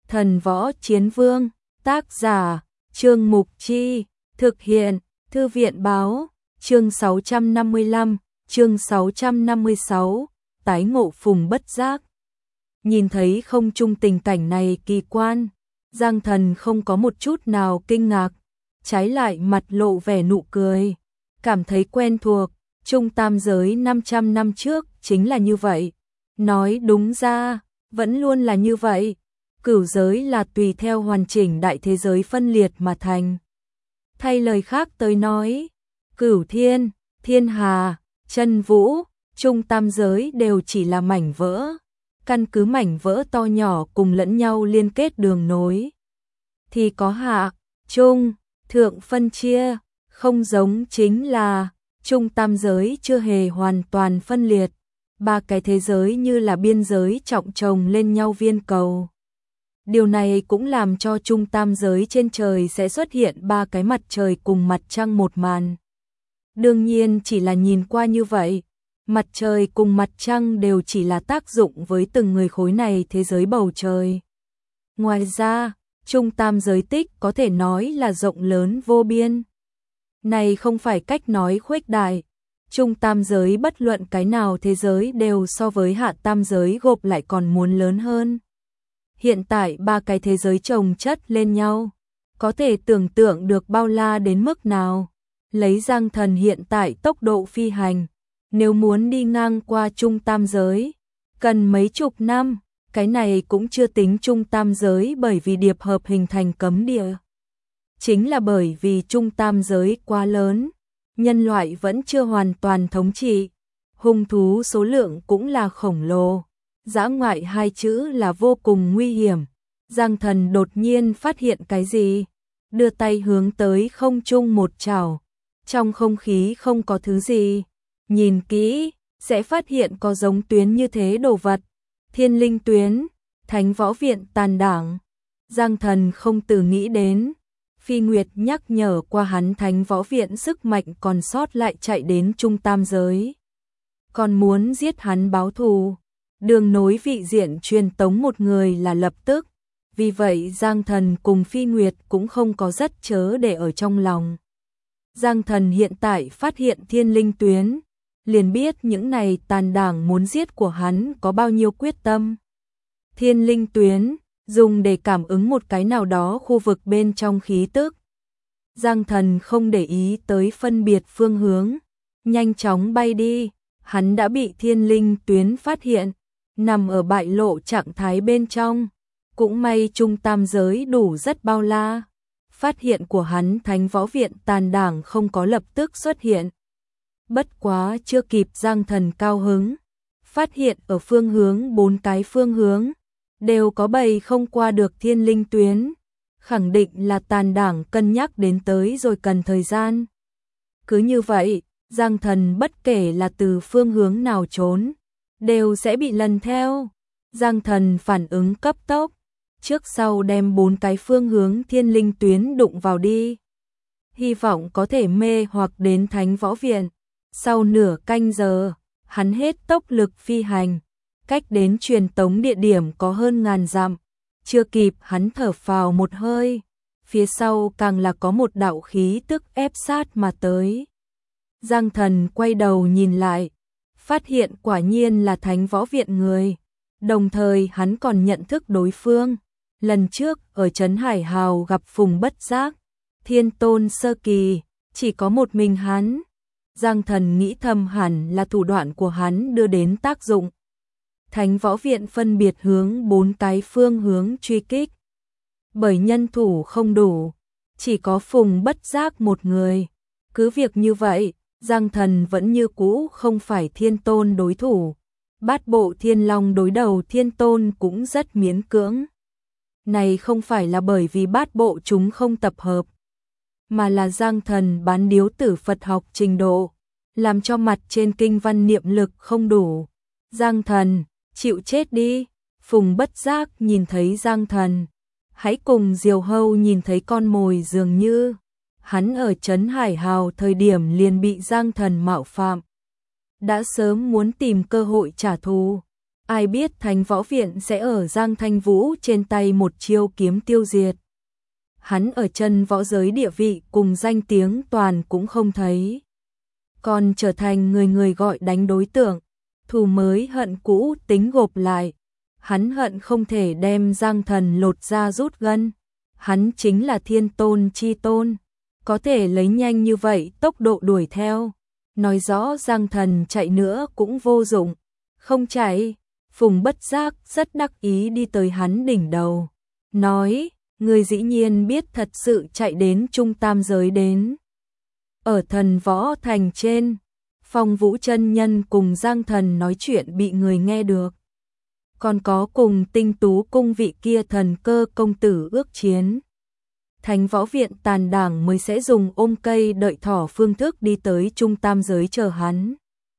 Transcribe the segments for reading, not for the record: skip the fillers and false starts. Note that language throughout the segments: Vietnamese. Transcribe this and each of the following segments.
Thần Võ Chiến Vương, tác giả, Trương Mục Chi, thực hiện, Thư viện Báo, chương 655, chương 656, tái ngộ Phùng Bất Giác. Nhìn thấy không trung tình cảnh này kỳ quan, Giang Thần không có một chút nào kinh ngạc, trái lại mặt lộ vẻ nụ cười, cảm thấy quen thuộc, Trung Tam Giới 500 năm trước chính là như vậy. Nói đúng ra, vẫn luôn là như vậy. Cửu giới là tùy theo hoàn chỉnh đại thế giới phân liệt mà thành. Thay lời khác tới nói, Cửu Thiên, Thiên Hà, Chân Vũ, Trung Tam Giới đều chỉ là mảnh vỡ. Căn cứ mảnh vỡ to nhỏ cùng lẫn nhau liên kết đường nối. Thì có hạ, trung, thượng phân chia, không giống chính là Trung Tam Giới chưa hề hoàn toàn phân liệt. Ba cái thế giới như là biên giới trọng chồng lên nhau viên cầu. Điều này cũng làm cho Trung Tam Giới trên trời sẽ xuất hiện ba cái mặt trời cùng mặt trăng một màn. Đương nhiên chỉ là nhìn qua như vậy, mặt trời cùng mặt trăng đều chỉ là tác dụng với từng người khối này thế giới bầu trời. Ngoài ra, Trung Tam Giới tích có thể nói là rộng lớn vô biên. Này không phải cách nói khuếch đại. Trung Tam Giới bất luận cái nào thế giới đều so với Hạ Tam Giới gộp lại còn muốn lớn hơn. Hiện tại ba cái thế giới chồng chất lên nhau, có thể tưởng tượng được bao la đến mức nào. Lấy Giang Thần hiện tại tốc độ phi hành, nếu muốn đi ngang qua Trung Tam Giới, cần mấy chục năm, cái này cũng chưa tính Trung Tam Giới bởi vì điệp hợp hình thành cấm địa. Chính là bởi vì Trung Tam Giới quá lớn, nhân loại vẫn chưa hoàn toàn thống trị, hung thú số lượng cũng là khổng lồ, dã ngoại hai chữ là vô cùng nguy hiểm. Giang Thần đột nhiên phát hiện cái gì, đưa tay hướng tới không trung một chảo, trong không khí không có thứ gì, nhìn kỹ sẽ phát hiện có giống tuyến như thế đồ vật, Thiên Linh Tuyến, Thánh Võ Viện tàn đảng. Giang Thần không từ nghĩ đến, Phi Nguyệt nhắc nhở qua hắn Thánh Võ Viện sức mạnh còn sót lại chạy đến Trung Tam Giới, còn muốn giết hắn báo thù. Đường nối vị diện truyền tống một người là lập tức, vì vậy Giang Thần cùng Phi Nguyệt cũng không có rất chớ để ở trong lòng. Giang Thần hiện tại phát hiện Thiên Linh Tuyến, liền biết những này tàn đảng muốn giết của hắn có bao nhiêu quyết tâm. Thiên Linh Tuyến dùng để cảm ứng một cái nào đó khu vực bên trong khí tức. Giang Thần không để ý tới phân biệt phương hướng, nhanh chóng bay đi, hắn đã bị Thiên Linh Tuyến phát hiện, nằm ở bại lộ trạng thái bên trong. Cũng may Trung Tam Giới đủ rất bao la, phát hiện của hắn Thánh Võ Viện tàn đảng không có lập tức xuất hiện. Bất quá chưa kịp Giang Thần cao hứng, phát hiện ở phương hướng bốn cái phương hướng đều có bầy không qua được Thiên Linh Tuyến, khẳng định là tàn đảng cân nhắc đến tới rồi cần thời gian. Cứ như vậy, Giang Thần bất kể là từ phương hướng nào trốn, đều sẽ bị lần theo. Giang Thần phản ứng cấp tốc, trước sau đem bốn cái phương hướng Thiên Linh Tuyến đụng vào đi. Hy vọng có thể mê hoặc đến Thánh Võ Viện. Sau nửa canh giờ, hắn hết tốc lực phi hành, cách đến truyền tống địa điểm có hơn 1000 dặm. Chưa kịp hắn thở phào một hơi, phía sau càng là có một đạo khí tức ép sát mà tới. Giang Thần quay đầu nhìn lại, phát hiện quả nhiên là Thánh Võ Viện người, đồng thời hắn còn nhận thức đối phương. Lần trước ở Trấn Hải Hào gặp Phùng Bất Giác, Thiên Tôn sơ kỳ, chỉ có một mình hắn. Giang Thần nghĩ thầm hẳn là thủ đoạn của hắn đưa đến tác dụng. Thánh Võ Viện phân biệt hướng bốn cái phương hướng truy kích. Bởi nhân thủ không đủ, chỉ có Phùng Bất Giác một người. Cứ việc như vậy, Giang Thần vẫn như cũ không phải Thiên Tôn đối thủ. Bát bộ Thiên Long đối đầu Thiên Tôn cũng rất miễn cưỡng. Này không phải là bởi vì bát bộ chúng không tập hợp, mà là Giang Thần bán điếu tử Phật học trình độ, làm cho mặt trên kinh văn niệm lực không đủ. Giang Thần, chịu chết đi. Phùng Bất Giác nhìn thấy Giang Thần, hãy cùng Diều Hâu nhìn thấy con mồi dường như. Hắn ở Trấn Hải Hào thời điểm liền bị Giang Thần mạo phạm, đã sớm muốn tìm cơ hội trả thù. ai biết Thánh Võ Viện sẽ ở Giang Thanh Vũ trên tay một chiêu kiếm tiêu diệt. Hắn ở chân võ giới địa vị cùng danh tiếng toàn cũng không thấy. Còn trở thành người người gọi đánh đối tượng, thù mới hận cũ tính gộp lại. Hắn hận không thể đem Giang Thần lột ra rút gân. Hắn chính là thiên tôn chi tôn, có thể lấy nhanh như vậy tốc độ đuổi theo. Nói rõ Giang Thần chạy nữa cũng vô dụng, không chạy. Phùng Bất Giác rất đắc ý đi tới hắn đỉnh đầu, nói, người dĩ nhiên biết thật sự chạy đến Trung Tam giới đến. Ở Thần Võ Thành trên, Phong Vũ chân nhân cùng Giang Thần nói chuyện bị người nghe được. Còn có cùng Tinh Tú cung vị kia thần cơ công tử ước chiến. Thánh Võ Viện tàn đảng mới sẽ dùng ôm cây đợi thỏ phương thức đi tới Trung Tam giới chờ hắn.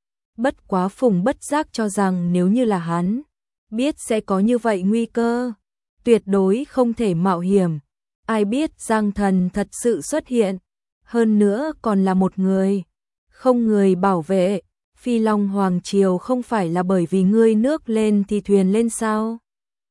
Bất quá Phùng Bất Giác cho rằng nếu như là hắn, biết sẽ có như vậy nguy cơ, tuyệt đối không thể mạo hiểm. Ai biết Giang Thần thật sự xuất hiện, hơn nữa còn là một người, không người bảo vệ. Phi Long Hoàng Triều không phải là bởi vì ngươi nước lên thì thuyền lên sao?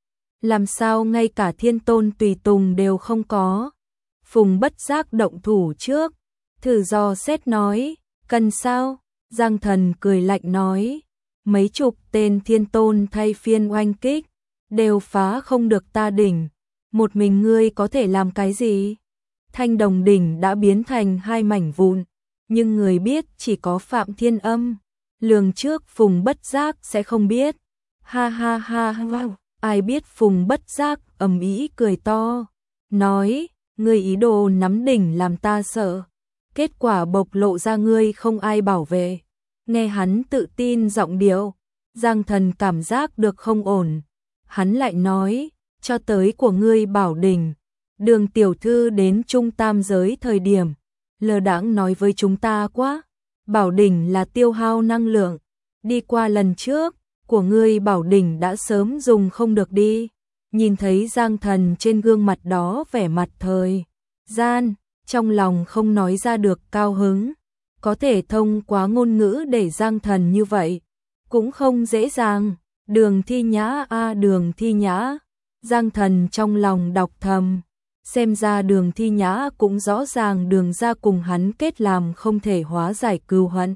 Làm sao ngay cả thiên tôn tùy tùng đều không có? Phùng Bất Giác động thủ trước, thử dò xét nói, cần sao? Giang Thần cười lạnh nói, mấy chục tên thiên tôn thay phiên oanh kích, đều phá không được ta đỉnh. Một mình ngươi có thể làm cái gì? Thanh Đồng đỉnh đã biến thành hai mảnh vụn, nhưng người biết chỉ có Phạm Thiên Âm. Lường trước Phùng Bất Giác sẽ không biết. Ha ha ha ha, ai biết Phùng Bất Giác ầm ĩ cười to, nói, ngươi ý đồ nắm đỉnh làm ta sợ. Kết quả bộc lộ ra ngươi không ai bảo vệ. Nghe hắn tự tin giọng điệu, Giang Thần cảm giác được không ổn. Hắn lại nói, cho tới của ngươi bảo đỉnh. Đường tiểu thư đến Trung Tam giới thời điểm, lơ đãng nói với chúng ta quá. Bảo đỉnh là tiêu hao năng lượng. Đi qua lần trước, của ngươi bảo đỉnh đã sớm dùng không được đi. Nhìn thấy Giang Thần trên gương mặt đó vẻ mặt thời gian, trong lòng không nói ra được cao hứng. Có thể thông qua ngôn ngữ để Giang Thần như vậy, cũng không dễ dàng. Đường Thi Nhã a Đường Thi Nhã. Giang Thần trong lòng đọc thầm. Xem ra Đường Thi Nhã cũng rõ ràng Đường gia cùng hắn kết làm không thể hóa giải cừu hận.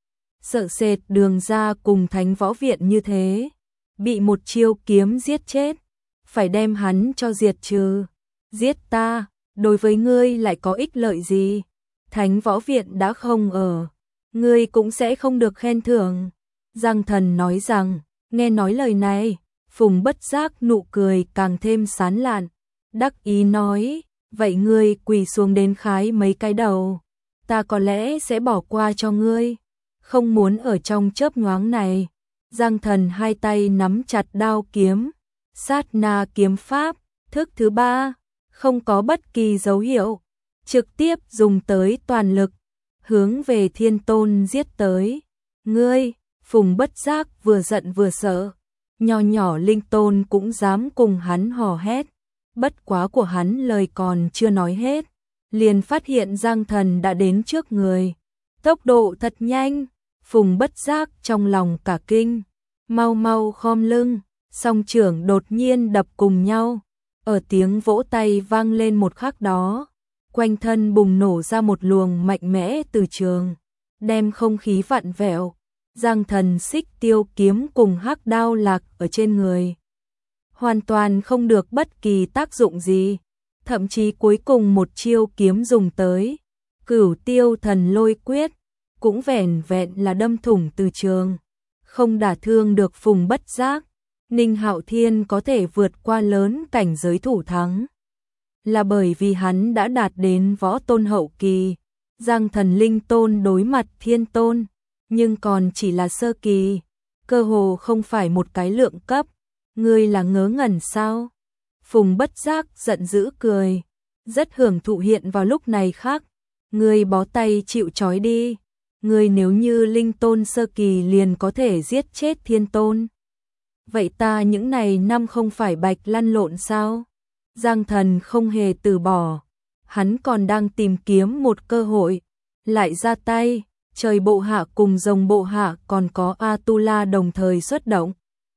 Sợ sệt Đường gia cùng Thánh Võ Viện như thế, bị một chiêu kiếm giết chết, phải đem hắn cho diệt trừ. Giết ta, đối với ngươi lại có ích lợi gì? Thánh Võ Viện đã không ở, ngươi cũng sẽ không được khen thưởng. Giang Thần nói rằng, nghe nói lời này, Phùng Bất Giác nụ cười càng thêm sán lạn. Đắc ý nói, vậy ngươi quỳ xuống đến khái mấy cái đầu, ta có lẽ sẽ bỏ qua cho ngươi. Không muốn ở trong chớp nhoáng này. Giang Thần hai tay nắm chặt đao kiếm, sát na kiếm pháp, thức thứ ba, không có bất kỳ dấu hiệu, trực tiếp dùng tới toàn lực, hướng về Thiên Tôn giết tới. Ngươi, Phùng Bất Giác vừa giận vừa sợ, nho nhỏ Linh Tôn cũng dám cùng hắn hò hét. Bất quá của hắn lời còn chưa nói hết, liền phát hiện Giang Thần đã đến trước người. Tốc độ thật nhanh, Phùng Bất Giác trong lòng cả kinh, mau mau khom lưng, song trưởng đột nhiên đập cùng nhau. Ở tiếng vỗ tay vang lên một khắc đó, quanh thân bùng nổ ra một luồng mạnh mẽ từ trường, đem không khí vặn vẹo. Giang Thần xích tiêu kiếm cùng hắc đao lạc ở trên người, hoàn toàn không được bất kỳ tác dụng gì, thậm chí cuối cùng một chiêu kiếm dùng tới, Cửu Tiêu Thần Lôi Quyết, cũng vẻn vẹn là đâm thủng từ trường, không đả thương được Phùng Bất Giác. Ninh Hạo Thiên có thể vượt qua lớn cảnh giới thủ thắng, là bởi vì hắn đã đạt đến võ tôn hậu kỳ. Giang Thần Linh Tôn đối mặt Thiên Tôn, nhưng còn chỉ là sơ kỳ, cơ hồ không phải một cái lượng cấp. Ngươi là ngớ ngẩn sao? Phùng Bất Giác giận dữ cười, rất hưởng thụ hiện vào lúc này khác. Ngươi bó tay chịu trói đi. Ngươi nếu như Linh Tôn sơ kỳ liền có thể giết chết Thiên Tôn, vậy ta những này năm không phải bạch lăn lộn sao? Giang Thần không hề từ bỏ, hắn còn đang tìm kiếm một cơ hội, lại ra tay. Trời bộ hạ cùng rồng bộ hạ còn có Atula đồng thời xuất động.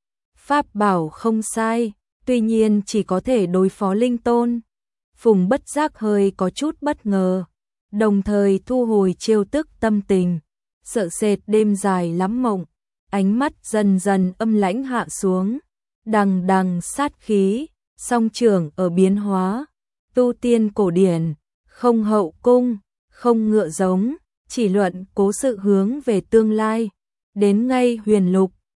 Pháp bảo không sai, tuy nhiên chỉ có thể đối phó linh tôn. Phùng bất giác hơi có chút bất ngờ, đồng thời thu hồi trêu tức tâm tình, sợ sệt đêm dài lắm mộng, ánh mắt dần dần âm lãnh hạ xuống, đằng đằng sát khí, song trưởng ở biến hóa, tu tiên cổ điển, không hậu cung, không ngựa giống, chỉ luận cố sự hướng về tương lai, đến ngay huyền lục,